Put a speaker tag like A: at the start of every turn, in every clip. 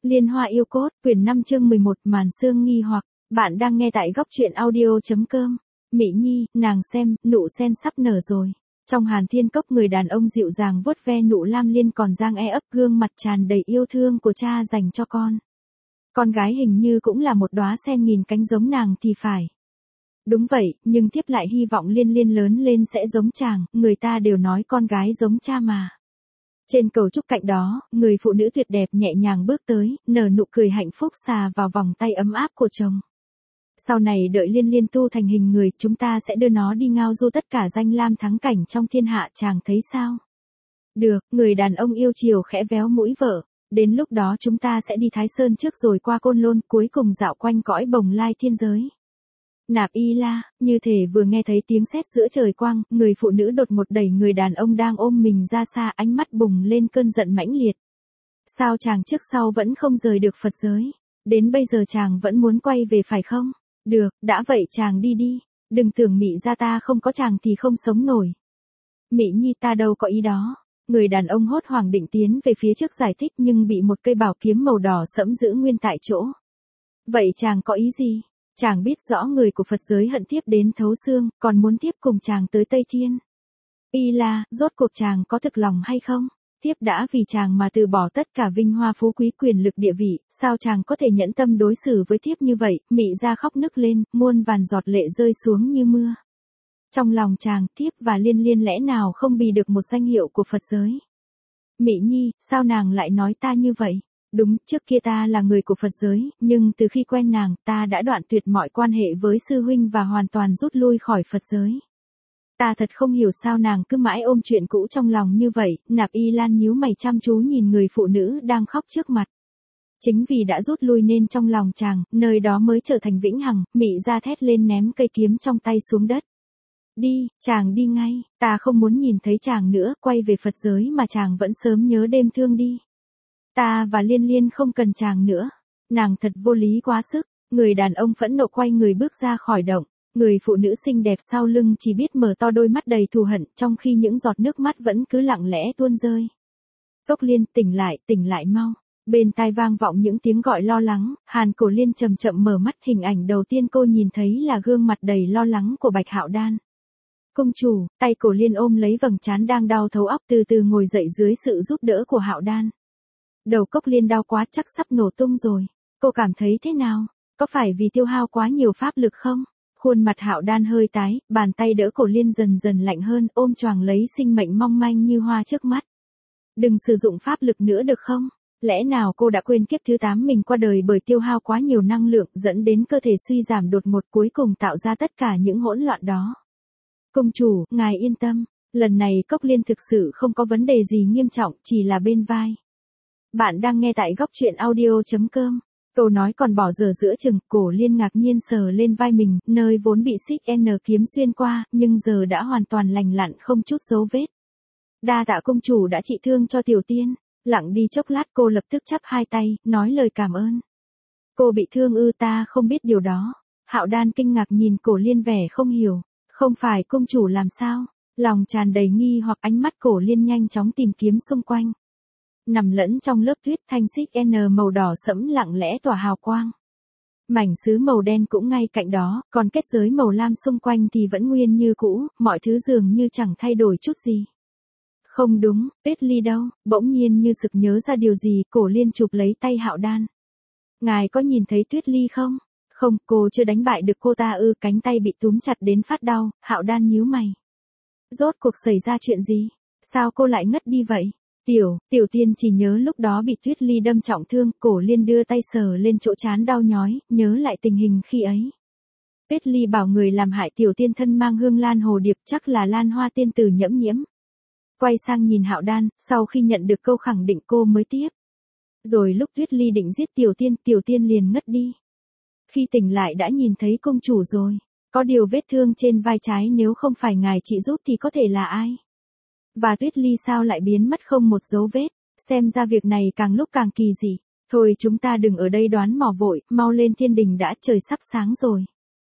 A: Liên Hoa yêu cốt, quyển 5 chương 11, màn sương nghi hoặc, bạn đang nghe tại góc truyện audio.com. Mỹ Nhi, nàng xem, nụ sen sắp nở rồi. Trong Hàn Thiên Cốc, người đàn ông dịu dàng vuốt ve nụ lam liên còn dang ấp, gương mặt tràn đầy yêu thương của cha dành cho con. Con gái hình như cũng là một đóa sen nghìn cánh giống nàng thì phải. Đúng vậy, nhưng thiếp lại hy vọng Liên Liên lớn lên sẽ giống chàng, người ta đều nói con gái giống cha mà. Trên cầu trúc cạnh đó, người phụ nữ tuyệt đẹp nhẹ nhàng bước tới, nở nụ cười hạnh phúc xà vào vòng tay ấm áp của chồng. Sau này đợi Liên Liên tu thành hình người, chúng ta sẽ đưa nó đi ngao du tất cả danh lam thắng cảnh trong thiên hạ, chàng thấy sao? Được, người đàn ông yêu chiều khẽ véo mũi vợ. Đến lúc đó chúng ta sẽ đi Thái Sơn trước rồi qua Côn Lôn, cuối cùng dạo quanh cõi bồng lai thiên giới. Nạp Y La, như thể vừa nghe thấy tiếng sét giữa trời quang, người phụ nữ đột ngột đẩy người đàn ông đang ôm mình ra xa, ánh mắt bùng lên cơn giận mãnh liệt. Sao chàng trước sau vẫn không rời được Phật giới? Đến bây giờ chàng vẫn muốn quay về phải không? Được, đã vậy chàng đi đi. Đừng tưởng Mị gia ta không có chàng thì không sống nổi. Mị Nhi ta đâu có ý đó. Người đàn ông hốt hoảng định tiến về phía trước giải thích nhưng bị một cây bảo kiếm màu đỏ sẫm giữ nguyên tại chỗ. Vậy chàng có ý gì? Chàng biết rõ người của Phật giới hận thiếp đến thấu xương, còn muốn thiếp cùng chàng tới Tây Thiên. Y La, rốt cuộc chàng có thực lòng hay không? Thiếp đã vì chàng mà từ bỏ tất cả vinh hoa phú quý quyền lực địa vị, sao chàng có thể nhẫn tâm đối xử với thiếp như vậy? Mị gia khóc nức lên, muôn vàn giọt lệ rơi xuống như mưa. Trong lòng chàng, thiếp và Liên Liên lẽ nào không bì được một danh hiệu của Phật giới? Mị Nhi, sao nàng lại nói ta như vậy? Đúng, trước kia ta là người của Phật giới, nhưng từ khi quen nàng, ta đã đoạn tuyệt mọi quan hệ với sư huynh và hoàn toàn rút lui khỏi Phật giới. Ta thật không hiểu sao nàng cứ mãi ôm chuyện cũ trong lòng như vậy. Nạp Y Lan nhíu mày chăm chú nhìn người phụ nữ đang khóc trước mặt. Chính vì đã rút lui nên trong lòng chàng, nơi đó mới trở thành vĩnh hằng. Mị gia thét lên ném cây kiếm trong tay xuống đất. Đi, chàng đi ngay, ta không muốn nhìn thấy chàng nữa, quay về Phật giới mà chàng vẫn sớm nhớ đêm thương đi. Ta và Liên Liên không cần chàng nữa. Nàng thật vô lý quá sức. Người đàn ông phẫn nộ quay người bước ra khỏi động. Người phụ nữ xinh đẹp sau lưng chỉ biết mở to đôi mắt đầy thù hận, trong khi những giọt nước mắt vẫn cứ lặng lẽ tuôn rơi. Cốc Liên, tỉnh lại mau. Bên tai vang vọng những tiếng gọi lo lắng. Hàn Cổ Liên chậm chậm mở mắt, hình ảnh đầu tiên cô nhìn thấy là gương mặt đầy lo lắng của Bạch Hạo Đan. Công chủ, tay Cổ Liên ôm lấy vầng trán đang đau thấu óc, từ từ ngồi dậy dưới sự giúp đỡ của Hạo Đan. Đầu Cốc Liên đau quá, chắc sắp nổ tung rồi. Cô cảm thấy thế nào? Có phải vì tiêu hao quá nhiều pháp lực không? Khuôn mặt Hạo Đan hơi tái, bàn tay đỡ Cổ Liên dần dần lạnh hơn, ôm choàng lấy sinh mệnh mong manh như hoa trước mắt. Đừng sử dụng pháp lực nữa được không? Lẽ nào cô đã quên kiếp thứ 8 mình qua đời bởi tiêu hao quá nhiều năng lượng, dẫn đến cơ thể suy giảm đột ngột, cuối cùng tạo ra tất cả những hỗn loạn đó? Công chủ, ngài yên tâm, lần này Cốc Liên thực sự không có vấn đề gì nghiêm trọng, chỉ là bên vai. Bạn đang nghe tại góc truyện audio.com. Câu nói còn bỏ dở giữa chừng, Cổ Liên ngạc nhiên sờ lên vai mình, nơi vốn bị xích N kiếm xuyên qua, nhưng giờ đã hoàn toàn lành lặn không chút dấu vết. Đa tạ công chủ đã trị thương cho tiểu tiên. Lặng đi chốc lát cô lập tức chắp hai tay, nói lời cảm ơn. Cô bị thương ư? Ta không biết điều đó. Hạo Đan kinh ngạc nhìn Cổ Liên vẻ không hiểu. Không phải công chủ làm sao? Lòng tràn đầy nghi hoặc, ánh mắt Cổ Liên nhanh chóng tìm kiếm xung quanh. Nằm lẫn trong lớp tuyết, thanh xích N màu đỏ sẫm lặng lẽ tỏa hào quang. Mảnh sứ màu đen cũng ngay cạnh đó, còn kết giới màu lam xung quanh thì vẫn nguyên như cũ, mọi thứ dường như chẳng thay đổi chút gì. Không đúng, Tuyết Ly đâu? Bỗng nhiên như sực nhớ ra điều gì, Cổ Liên chụp lấy tay Hạo Đan. Ngài có nhìn thấy Tuyết Ly không? Không, cô chưa đánh bại được cô ta ư? Cánh tay bị túm chặt đến phát đau. Hạo Đan nhíu mày. Rốt cuộc xảy ra chuyện gì? Sao cô lại ngất đi vậy? Tiểu tiên chỉ nhớ lúc đó bị Tuyết Ly đâm trọng thương. Cổ Liên đưa tay sờ lên chỗ trán đau nhói, nhớ lại tình hình khi ấy. Tuyết Ly bảo người làm hại tiểu tiên thân mang hương lan hồ điệp, chắc là Lan Hoa tiên tử Nhẫm Nhiễm. Quay sang nhìn Hạo Đan, sau khi nhận được câu khẳng định cô mới tiếp. Rồi lúc Tuyết Ly định giết tiểu tiên liền ngất đi. Khi tỉnh lại đã nhìn thấy công chủ rồi. Có điều vết thương trên vai trái, nếu không phải ngài trị giúp thì có thể là ai? Và Tuyết Ly sao lại biến mất không một dấu vết? Xem ra việc này càng lúc càng kỳ dị. Thôi chúng ta đừng ở đây đoán mò vội, mau lên thiên đình đã, trời sắp sáng rồi.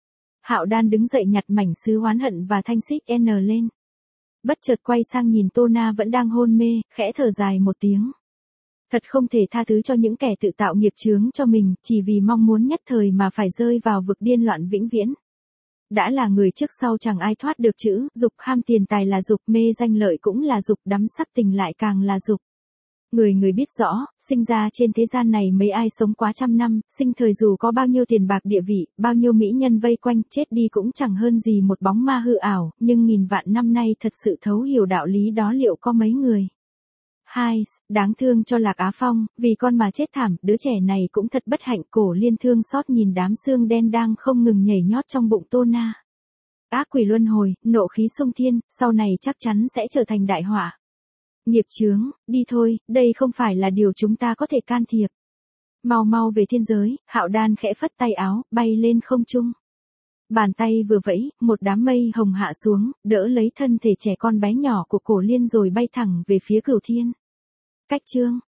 A: Hạo Đan đứng dậy nhặt mảnh sứ oán hận và thanh xích N lên. Bất chợt quay sang nhìn Tô Na vẫn đang hôn mê, khẽ thở dài một tiếng. Thật không thể tha thứ cho những kẻ tự tạo nghiệp chướng cho mình, chỉ vì mong muốn nhất thời mà phải rơi vào vực điên loạn vĩnh viễn. Đã là người trước sau chẳng ai thoát được chữ, dục ham tiền tài là dục, mê danh lợi cũng là dục, đắm sắc tình lại càng là dục. Người biết rõ, sinh ra trên thế gian này mấy ai sống quá trăm năm, sinh thời dù có bao nhiêu tiền bạc địa vị, bao nhiêu mỹ nhân vây quanh, chết đi cũng chẳng hơn gì một bóng ma hư ảo, nhưng nghìn vạn năm nay thật sự thấu hiểu đạo lý đó liệu có mấy người. Hai, đáng thương cho Lạc Á Phong, vì con mà chết thảm, đứa trẻ này cũng thật bất hạnh. Cổ Liên thương xót nhìn đám xương đen đang không ngừng nhảy nhót trong bụng Tô Na. Ác quỷ luân hồi, nộ khí xung thiên, sau này chắc chắn sẽ trở thành đại họa. Nghiệp chướng, đi thôi, đây không phải là điều chúng ta có thể can thiệp. Mau mau về thiên giới, Hạo Đan khẽ phất tay áo, bay lên không trung. Bàn tay vừa vẫy, một đám mây hồng hạ xuống, đỡ lấy thân thể trẻ con bé nhỏ của Cổ Liên rồi bay thẳng về phía Cửu Thiên. Cách chương